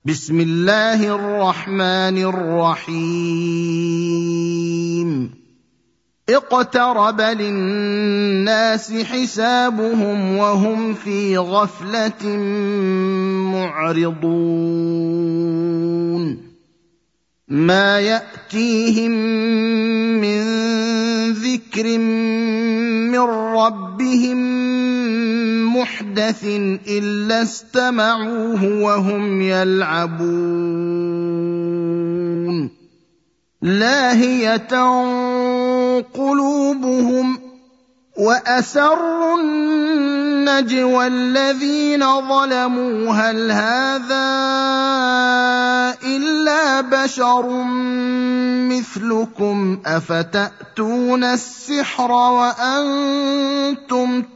بسم الله الرحمن الرحيم اقترب للناس حسابهم وهم في غفلة معرضون ما يأتيهم من ذكر من ربهم محدث إلا استمعوه وهم يلعبون لاهية قلوبهم وأسروا النجوى الذين ظلموا هل هذا إلا بشر مثلكم أفتأتون السحر وأنتم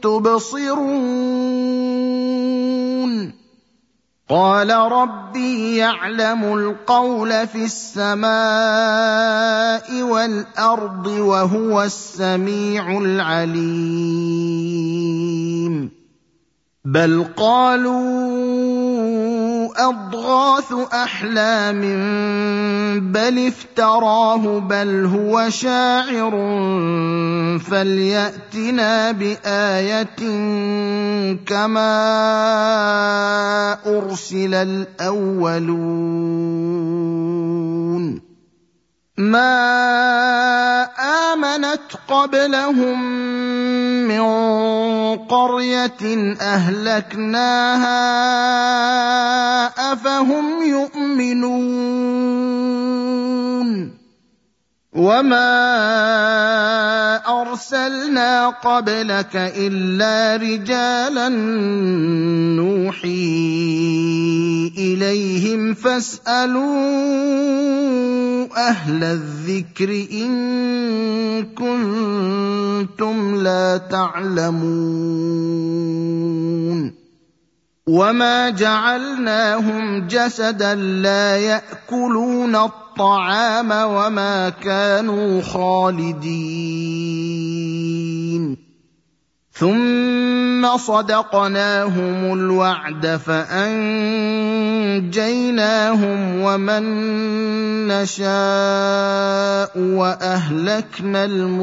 تبصرون قال ربي يعلم القول في السماء والأرض وهو السميع العليم بل قالوا أضغاث أحلام بل افتراه بل هو شاعر فليأتنا بآية كما أرسل الأولون ما آمنت قبلهم من قرية أهلكناها أفهم يؤمنون وما أرسلنا قبلك إلا رجالا نوحي إليهم فاسألوا أهل الذكر إن كنتم لا تعلمون وما جعلناهم جسدا لا يأكلون الطعام وما كانوا خالدين ثم صدقناهم الوعد فأنجيناهم ومن نشاء وأهلكنا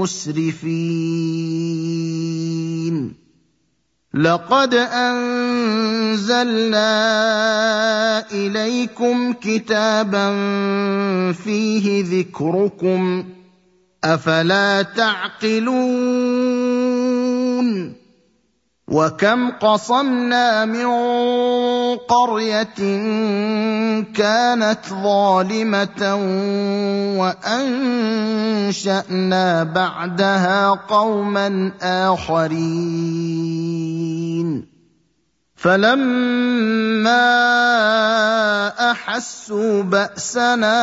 المسرفين لقد أنزلنا إليكم كتابا فيه ذكركم أفلا تعقلون وكم قصمنا من قرية كانت ظالمة وأنشأنا بعدها قوما آخرين فلما أحسوا بأسنا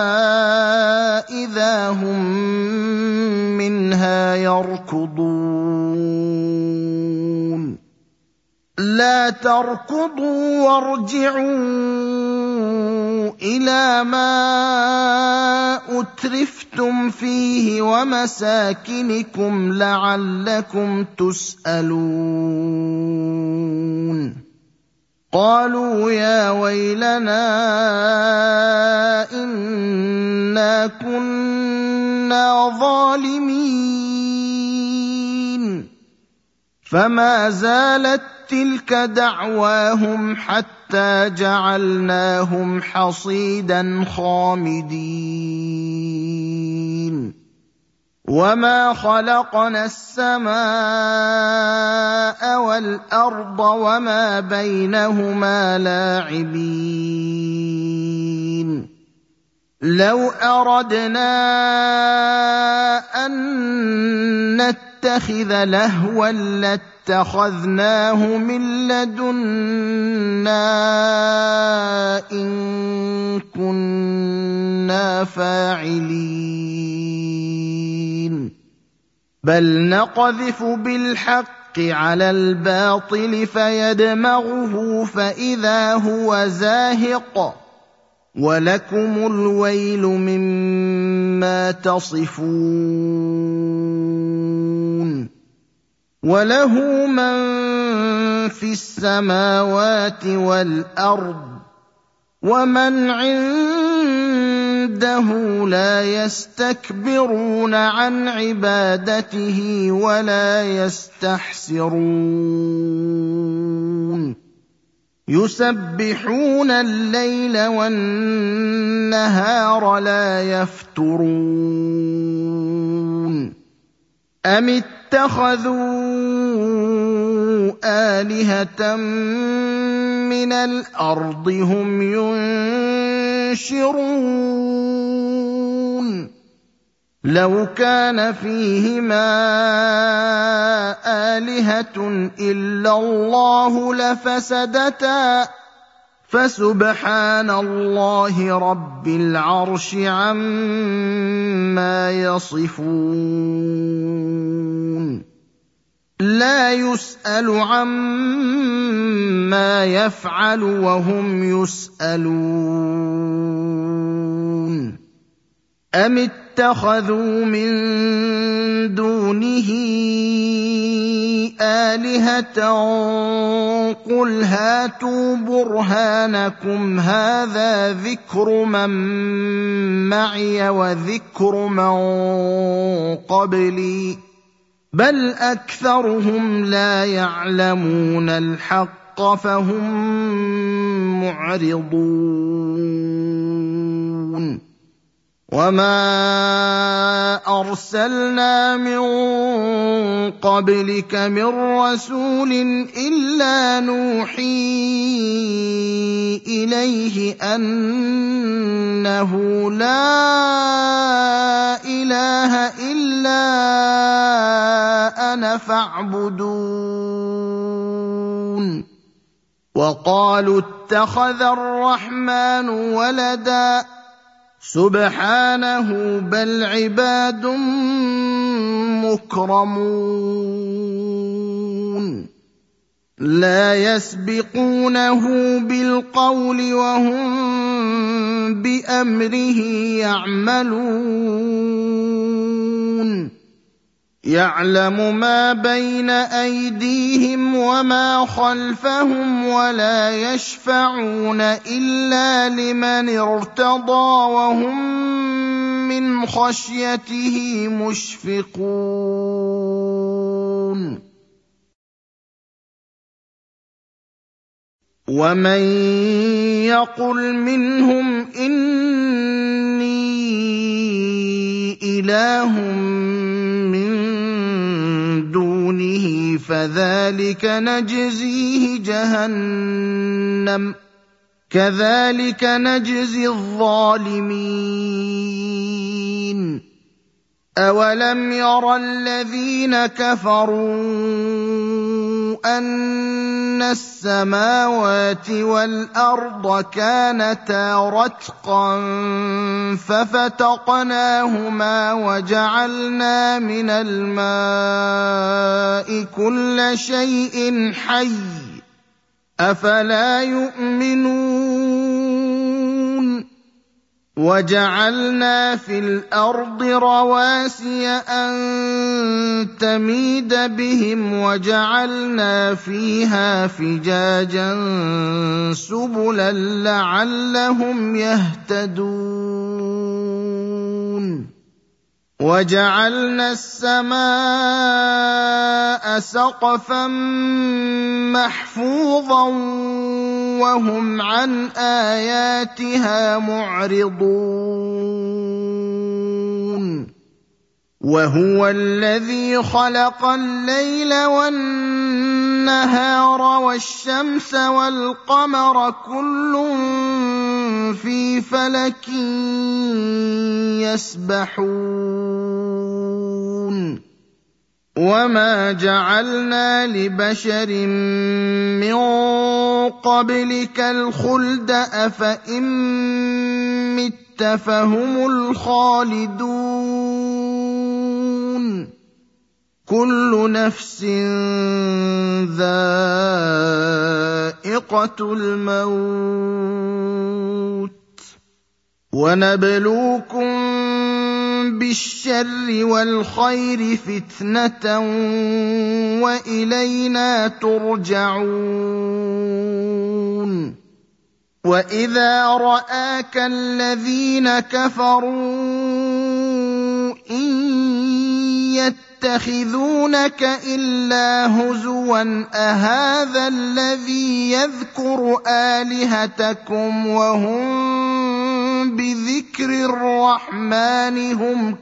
إذا هم منها يركضون لا تركضوا وارجعوا إلى ما أترفتم فيه ومساكنكم لعلكم تسألون قالوا يا ويلنا إنا كنا ظالمين فما زالت تلك دعواهم حتى جعلناهم حصيدا خامدين وما خلقنا السماء والأرض وما بينهما لاعبين لو أردنا أن نتخذ لهوا لاتخذناه من لدنا إن كنا فاعلين بل نقذف بالحق على الباطل فيدمغه فإذا هو زاهق ولكم الويل مما تصفون وله من في السماوات والأرض ومن عنده لا يستكبرون عن عبادته ولا يستحسرون يسبحون الليل والنهار لا يفترون أم اتخذوا آلهة من الأرض هم ينشرون لو كان فيهما آلهة إلا الله لفسدتا فسبحان الله رب العرش عما يصفون لا يسأل عما يفعل وهم يسألون أم اتخذوا من دونه آلهة قل هاتوا برهانكم هذا ذكر من معي وذكر من قبلي بل أكثرهم لا يعلمون الحق فهم معرضون وما أرسلنا من قبلك من رسول إلا نوحي إليه أنه لا إله إلا أنا فاعبدون وقالوا اتخذ الرحمن ولدا سبحانه بل عباد مكرمون لا يسبقونه بالقول وهم بأمره يعملون يعلم ما بين أيديهم وما خلفهم ولا يشفعون إلا لمن ارتضى وهم من خشيته مشفقون ومن يقل منهم إني إله من دونه فذلك نجزيه جهنم كذلك نجزي الظالمين أولم ير الذين كفروا أن السماوات والأرض كانتا رتقا ففتقناهما وجعلنا من الماء كل شيء حي أفلا يؤمنون وجعلنا في الأرض رواسي أن تميد بهم وجعلنا فيها فجاجا سبلا لعلهم يهتدون وجعلنا السماء سقفا محفوظا وهم عن آياتها معرضون وهو الذي خلق الليل والنهار والشمس والقمر كل في فلك يسبحون وما جعلنا لبشر من قبلك الخلد أفإن مت فهم الخالدون كل نفس ذائقة الموت ونبلوكم بالشر والخير فتنة وإلينا ترجعون وَإِذَا رَآكَ الَّذِينَ كَفَرُوا إِن يَتَّخِذُونَكَ إِلَّا هُزُوًا أَهَٰذَا الَّذِي يَذْكُرُ آلِهَتَكُمْ وَهُم بِذِكْرِ الرَّحْمَٰنِ هُمْ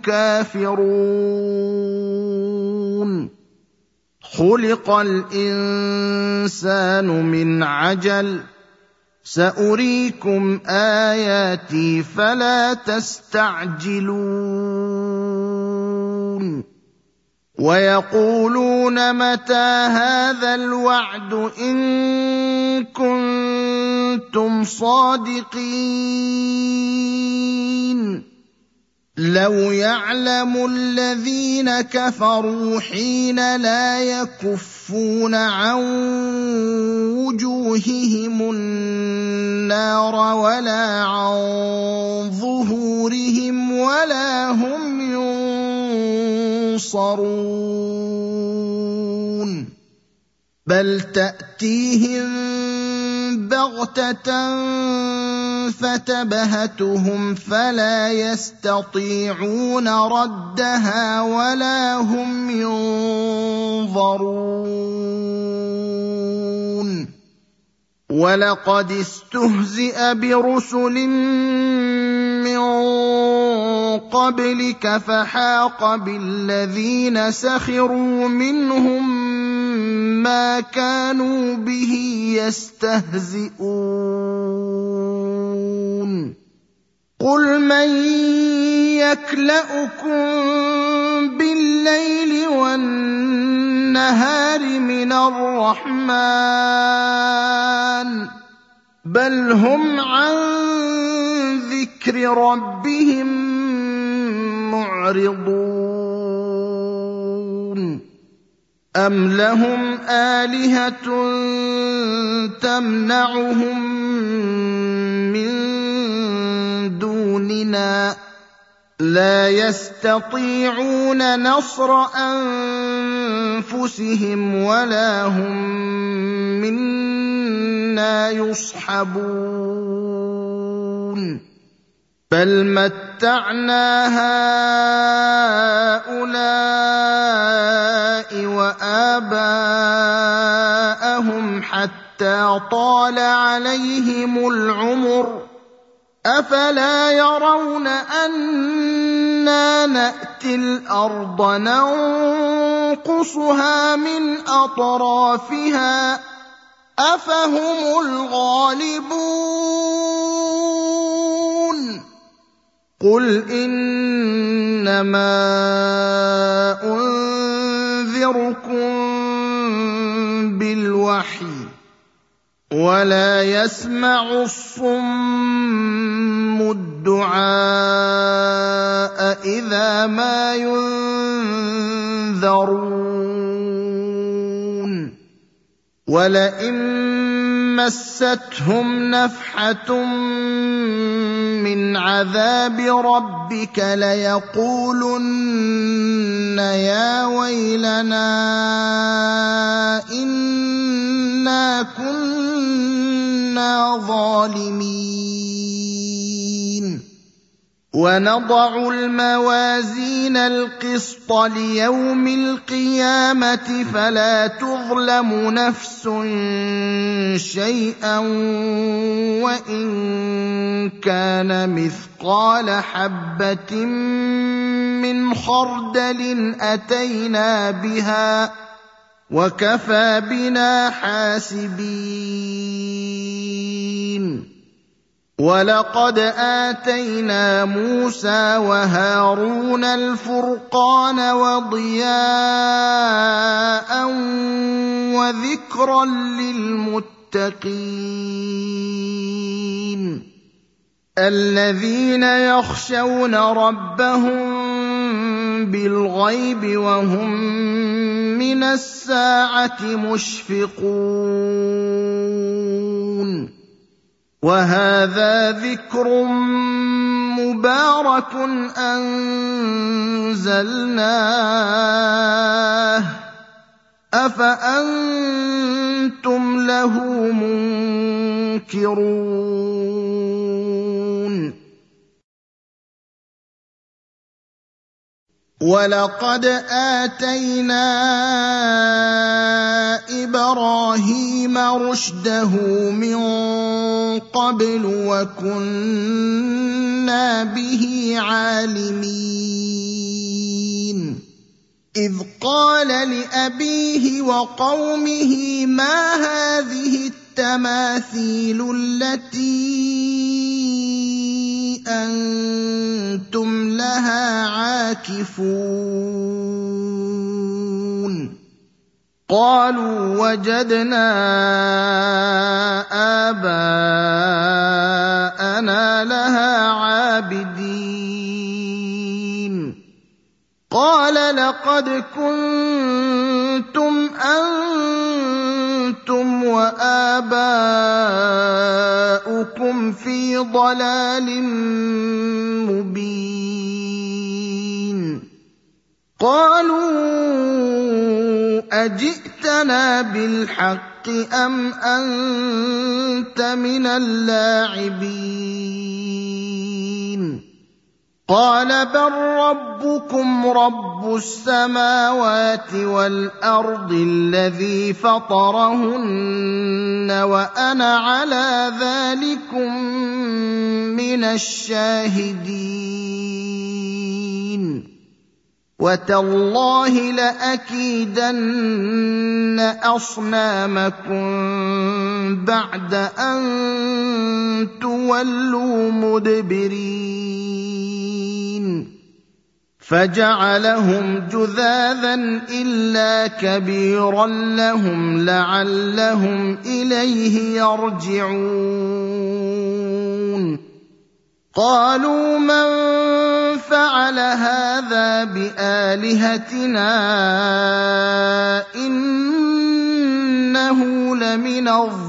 كَافِرُونَ خُلِقَ الْإِنسَانُ مِنْ عَجَلٍ سَأُرِيكُمْ آيَاتِي فَلَا تَسْتَعْجِلُونَ وَيَقُولُونَ مَتَىٰ هَٰذَا الْوَعْدُ إِن كُنتُمْ صَادِقِينَ لَوْ يَعْلَمُ الَّذِينَ كَفَرُوا حِينَ لَا يَكُفُّونَ عَن وُجُوهِهِمُ النَّارَ وَلَا عَن ظُهُورِهِمْ وَلَا هُمْ يُنصَرُونَ بَلْ تَأْتِيهِم بَغْتَةً فَتَبْهَتُهُمْ فَلَا يَسْتَطِيعُونَ رَدَّهَا وَلَا هُمْ يُنظَرُونَ وَلَقَدِ اسْتُهْزِئَ بِرُسُلٍ مِّن قَبْلِكَ فَحَاقَ بِالَّذِينَ سَخِرُوا مِنْهُم مَّا كَانُوا بِهِ يَسْتَهْزِئُونَ قُلْ مَن يَكْلَؤُكُم بِاللَّيْلِ وَالنَّهَارِ مِنَ الرَّحْمَٰنِ بَلْ هُمْ عَن ذِكْرِ رَبِّهِم مُّعْرِضُونَ أَمْ لَهُمْ آلِهَةٌ تَمْنَعُهُم مِّن دُونِنَا لَا يَسْتَطِيعُونَ نَصْرَ أَنفُسِهِمْ وَلَا هُم مِّنَّا يُصْحَبُونَ بَلْ مَتَّعْنَا هَٰؤُلَاءِ وَآبَاءَهُمْ حَتَّىٰ طَالَ عَلَيْهِمُ الْعُمُرُ أَفَلَا يَرَوْنَ أَنَّا نَأْتِي الْأَرْضَ نَنقُصُهَا مِنْ أَطْرَافِهَا أَفَهُمُ الْغَالِبُونَ قُلْ إِنَّمَا أُنذِرُكُم بِالْوَحْيِ وَلَا يَسْمَعُ الصُّمُّ الدُّعَاءَ إِذَا مَا يُنذَرُونَ وَلَئِن مَّسَّتْهُمْ نَفْحَةٌ مِّنْ عَذَابِ رَبِّكَ لَيَقُولُنَّ يَا وَيْلَنَا إِنَّا كُنَّا ظَالِمِينَ وَنَضَعُ الْمَوَازِينَ الْقِسْطَ لِيَوْمِ الْقِيَامَةِ فَلَا تُظْلَمُ نَفْسٌ شَيْئًا وَإِن كَانَ مِثْقَالَ حَبَّةٍ مِّنْ خَرْدَلٍ أَتَيْنَا بِهَا وَكَفَىٰ بِنَا حَاسِبِينَ وَلَقَدْ آتَيْنَا مُوسَىٰ وَهَارُونَ الْفُرْقَانَ وَضِيَاءً وَذِكْرًا لِّلْمُتَّقِينَ الَّذِينَ يَخْشَوْنَ رَبَّهُم بِالْغَيْبِ وَهُم مِّنَ السَّاعَةِ مُشْفِقُونَ وَهَٰذَا ذِكْرٌ مُّبَارَكٌ أَنزَلْنَاهُ أفأنتم له منكرون ولقد آتينا إبراهيم رشده من قبل وكنا به عالمين إذ قال لأبيه وقومه ما هذه التماثيل التي أنتم لها عاكفون قالوا وجدنا آباءنا لها عابدين قال لقد كنتم أنتم وآباؤكم في ضلال مبين قالوا أجئتنا بالحق أم أنت من اللاعبين قال بل ربكم رب السماوات والأرض الذي فطرهن وأنا على ذلكم من الشاهدين وتالله لأكيدن أصنامكم بعد أن تولوا مدبرين فجعلهم جذاذا إلا كبيرا لهم لعلهم إليه يرجعون قالوا من فعل هذا بآلهتنا إنه لمن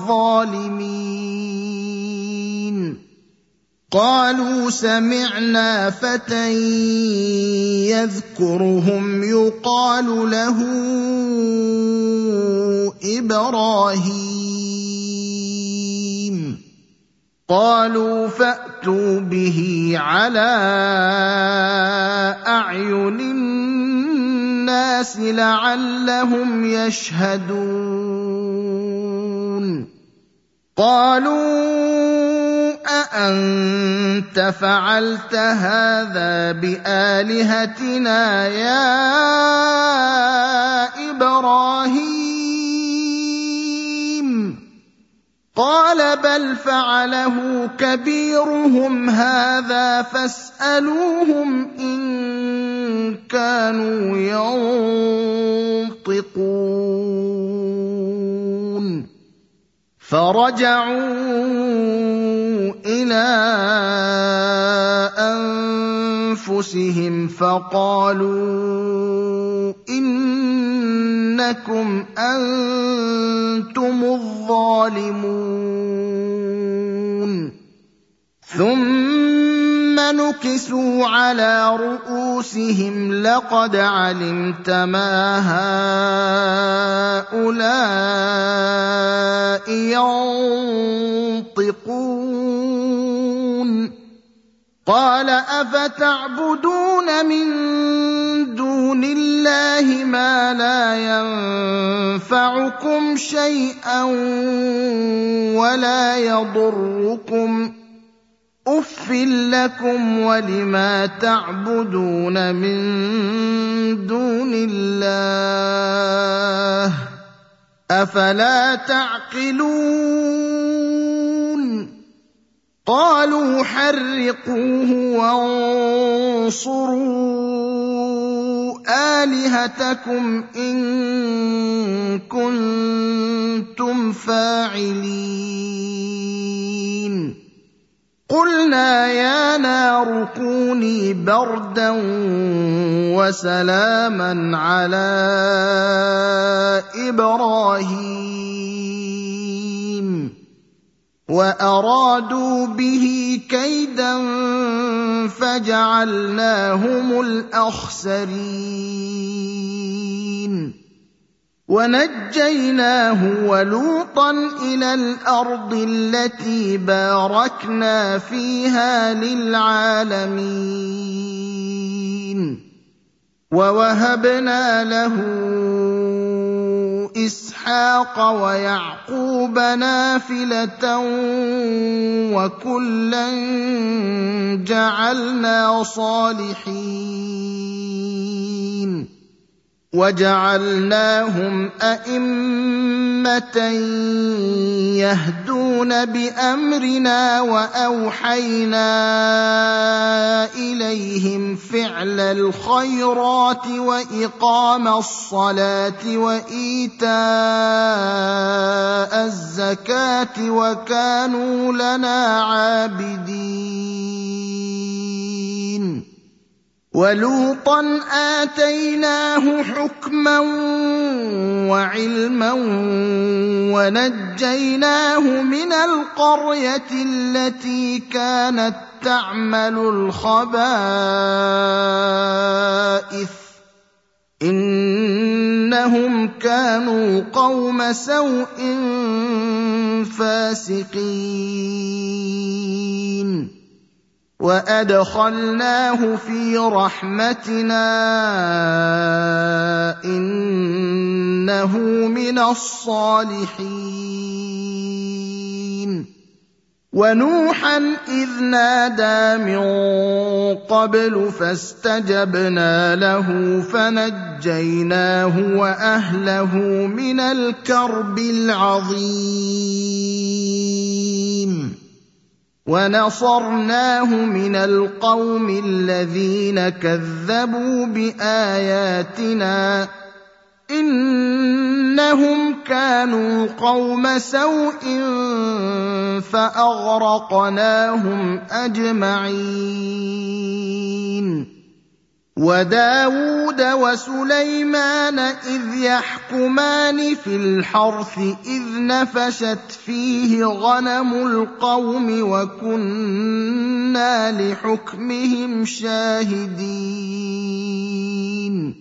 الظالمين قالوا سمعنا فتى يذكرهم يقال له إبراهيم قالوا فأتوا به على أعين الناس لعلهم يشهدون قالوا أأنت فعلت هذا بآلهتنا يا إبراهيم قال بل فعله كبيرهم هذا فاسألوهم إن كانوا ينطقون فرجعوا إلى أنفسهم فقالوا إنكم أنتم الظالمون ثم نكسوا على رؤوسهم لقد علمت ما هؤلاء ينطقون قال أفتعبدون من دون الله ما لا ينفعكم شيئا ولا يضركم أف لكم ولما تعبدون من دون الله أفلا تعقلون قالوا حرقوه وانصروا آلهتكم إن كنتم فاعلين قلنا يا نار كوني بردا وسلاما على إبراهيم وأرادوا به كيدا فجعلناهم الأخسرين ونجيناه ولوطا إلى الأرض التي باركنا فيها للعالمين ووهبنا له إسحاق ويعقوب نافلة وكلا جعلنا صالحين وجعلناهم أئمة يهدون بأمرنا وأوحينا إليهم فعل الخيرات وإقام الصلاة وإيتاء الزكاة وكانوا لنا عابدين ولوطا آتيناه حكما وعلما ونجيناه من القرية التي كانت تعمل الخبائث إنهم كانوا قوم سوء فاسقين وأدخلناه في رحمتنا إنه من الصالحين ونوحا إذ نادى من قبل فاستجبنا له فنجيناه وأهله من الكرب العظيم ونصرناه من القوم الذين كذبوا بآياتنا إنهم كانوا قوم سوء فأغرقناهم أجمعين وداود وسليمان إذ يحكمان في الحرث إذ نفشت فيه غنم القوم وكنا لحكمهم شاهدين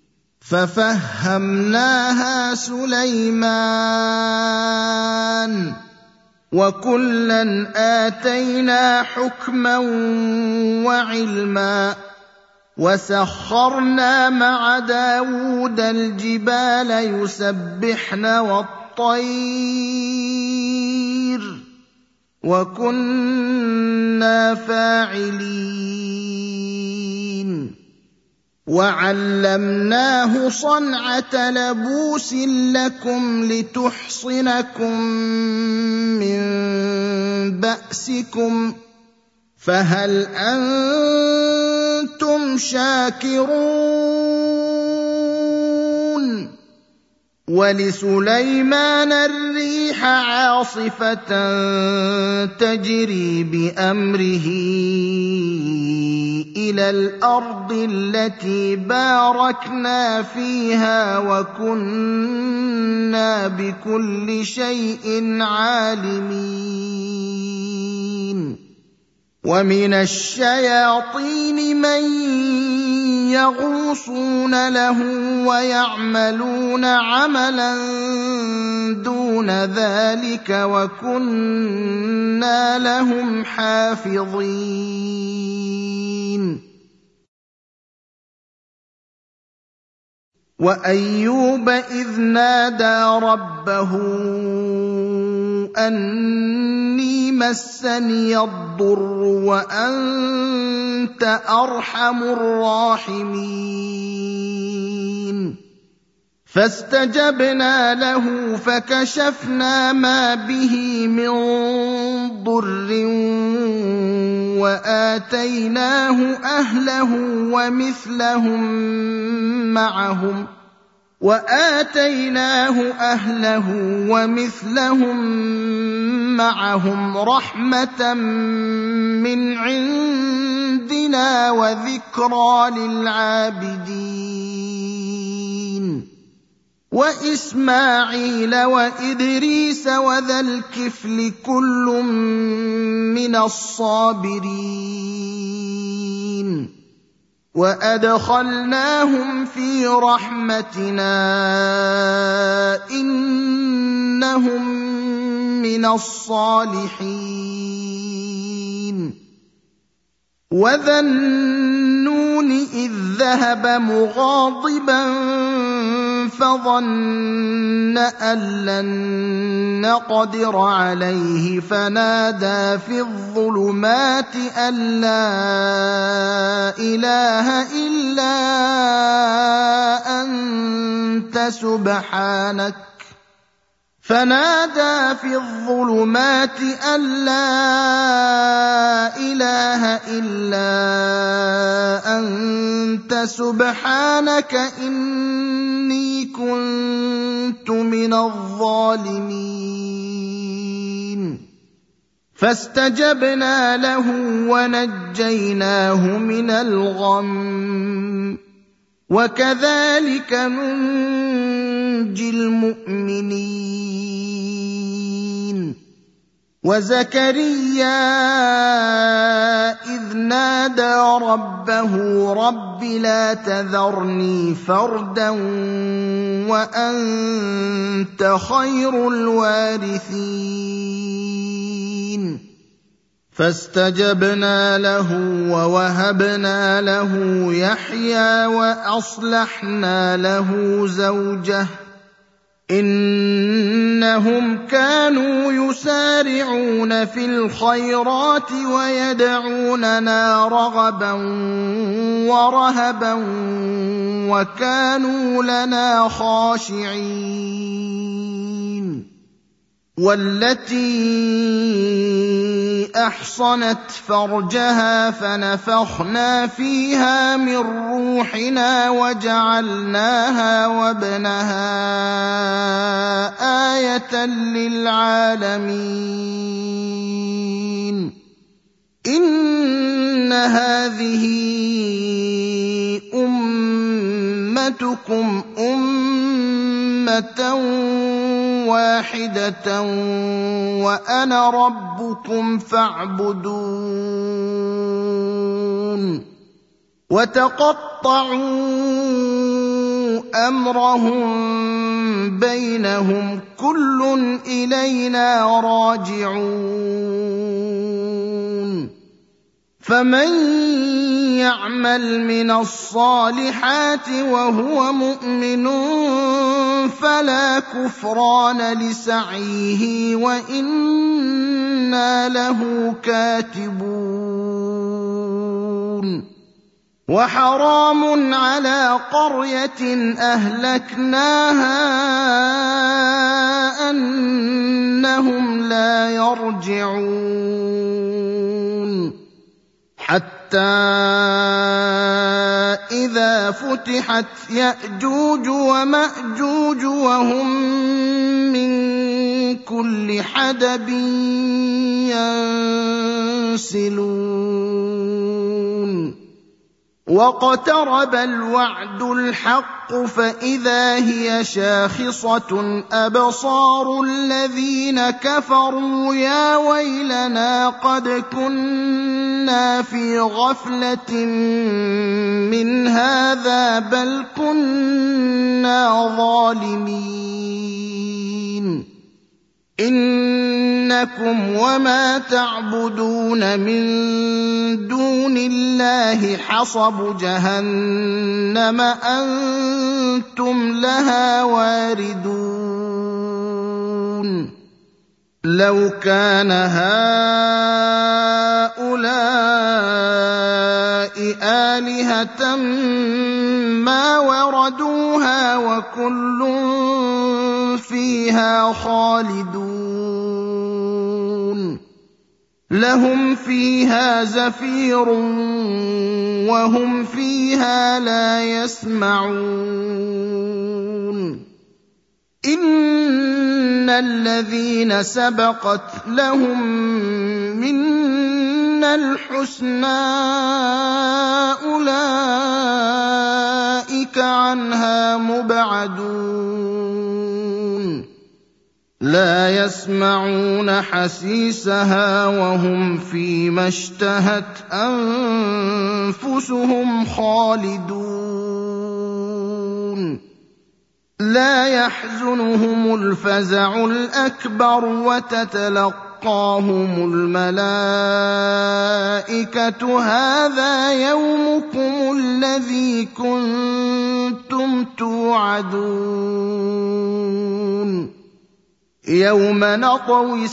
ففهمناها سليمان وكلا آتينا حكما وعلما وسخرنا مع داود الجبال يسبحن والطير وكنا فاعلين وعلمناه صنعة لبوس لكم لتحصنكم من بأسكم فهل أنتم شاكرون ولسليمان الريح عاصفة تجري بأمره إلى الأرض التي باركنا فيها وكنا بكل شيء عالمين ومن الشياطين من يغوصون له ويعملون عملا دون ذلك وكنا لهم حافظين وأيوب إذ نادى ربه أني مسني الضر وأنت أرحم الراحمين فاستجبنا له فكشفنا ما به من ضر وآتيناه أهله ومثلهم معهم رحمة من عندنا وذكرى للعابدين وإسماعيل وإدريس وذا الكفل كل من الصابرين وأدخلناهم في رحمتنا إنهم من الصالحين وذا النون إذ ذهب مغاضبا فظن أن لن نقدر عليه فنادى في الظلمات أن لا إله إلا أنت سبحانك إني كنت من الظالمين فاستجبنا له ونجيناه من الغم وكذلك ننجي المؤمنين وزكريا إذ نادى ربه رب لا تذرني فردا وأنت خير الوارثين فاستجبنا له ووهبنا له يحيى وأصلحنا له زوجه إنهم كانوا يسارعون في الخيرات ويدعوننا رغبا ورهبا وكانوا لنا خاشعين والتي أحصنت فرجها فنفخنا فيها من روحنا وجعلناها وابنها آية للعالمين إن هذه أمتكم أمة واحدة وأنا ربكم فاعبدون وتقطعوا أمرهم بينهم كل إلينا راجعون فمن يعمل من الصالحات وهو مؤمن فلا كفران لسعيه وإنا له كاتبون وحرام على قرية أهلكناها أنهم لا يرجعون حتى إذا فتحت يأجوج ومأجوج وهم من كل حدب ينسلون واقترب الوعد الحق فإذا هي شاخصة أبصار الذين كفروا يا ويلنا قد كنا في غفلة من هذا بل كنا ظالمين إنكم وما تعبدون من دون الله حصب جهنم أنتم لها واردون لو كان هؤلاء آلهة ما وردوها وكل فيها خالدون لهم فيها زفير وهم فيها لا يسمعون إن الذين سبقت لهم منا الحسنى أولئك عنها مبعدون لا يسمعون حسيسها وهم فيما اشتهت أنفسهم خالدون لا يحزنهم الفزع الأكبر وتتلقاهم الملائكة هذا يومكم الذي كنتم توعدون يوم نطوي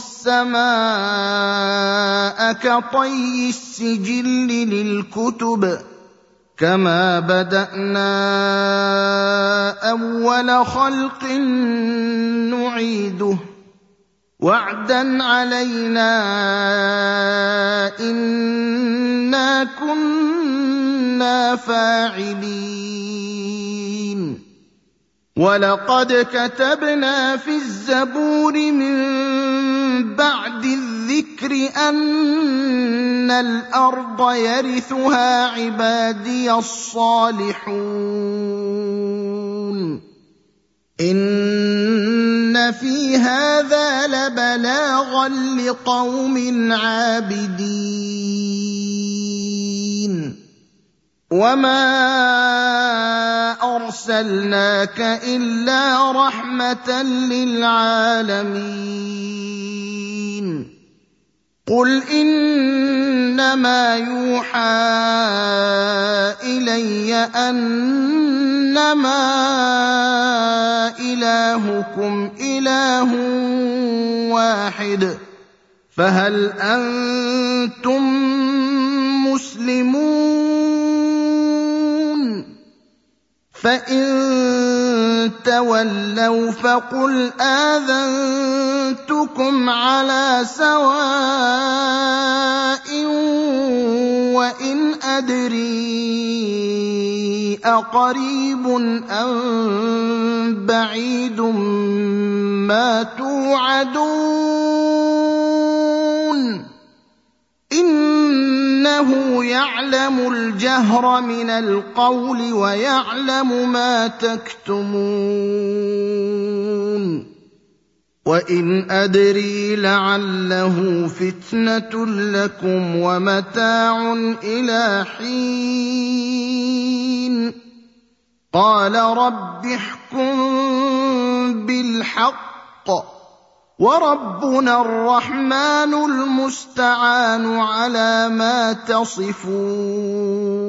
السماء كطي السجل للكتب كما بدأنا أول خلق نعيده وعدا علينا إنا كنا فاعلين ولقد كتبنا في الزبور من بعد الذكر أن الأرض يرثها عبادي الصالحون إن في هذا لبلاغا لقوم عابدين وما أرسلناك إلا رحمة للعالمين قل إنما يوحى إلي أنما إلهكم إله واحد فهل أنتم مسلمون فإن تولوا فقل آذنتكم على سواء وإن أدري أقريب أم بعيد ما توعدون إنه يعلم الجهر من القول ويعلم ما تكتمون وإن أدري لعله فتنة لكم ومتاع إلى حين قال رب احكم بالحق وربنا الرحمن المستعان على ما تصفون